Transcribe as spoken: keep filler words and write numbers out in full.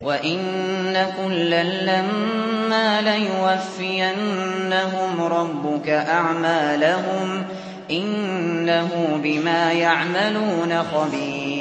وَإِنَّ كُلًّا لَّمَّا لَيُوَفِّيَنَّهُمْ رَبُّكَ أَعْمَالَهُمْ ۚ إِنَّهُ بِمَا يَعْمَلُونَ خَبِيرٌ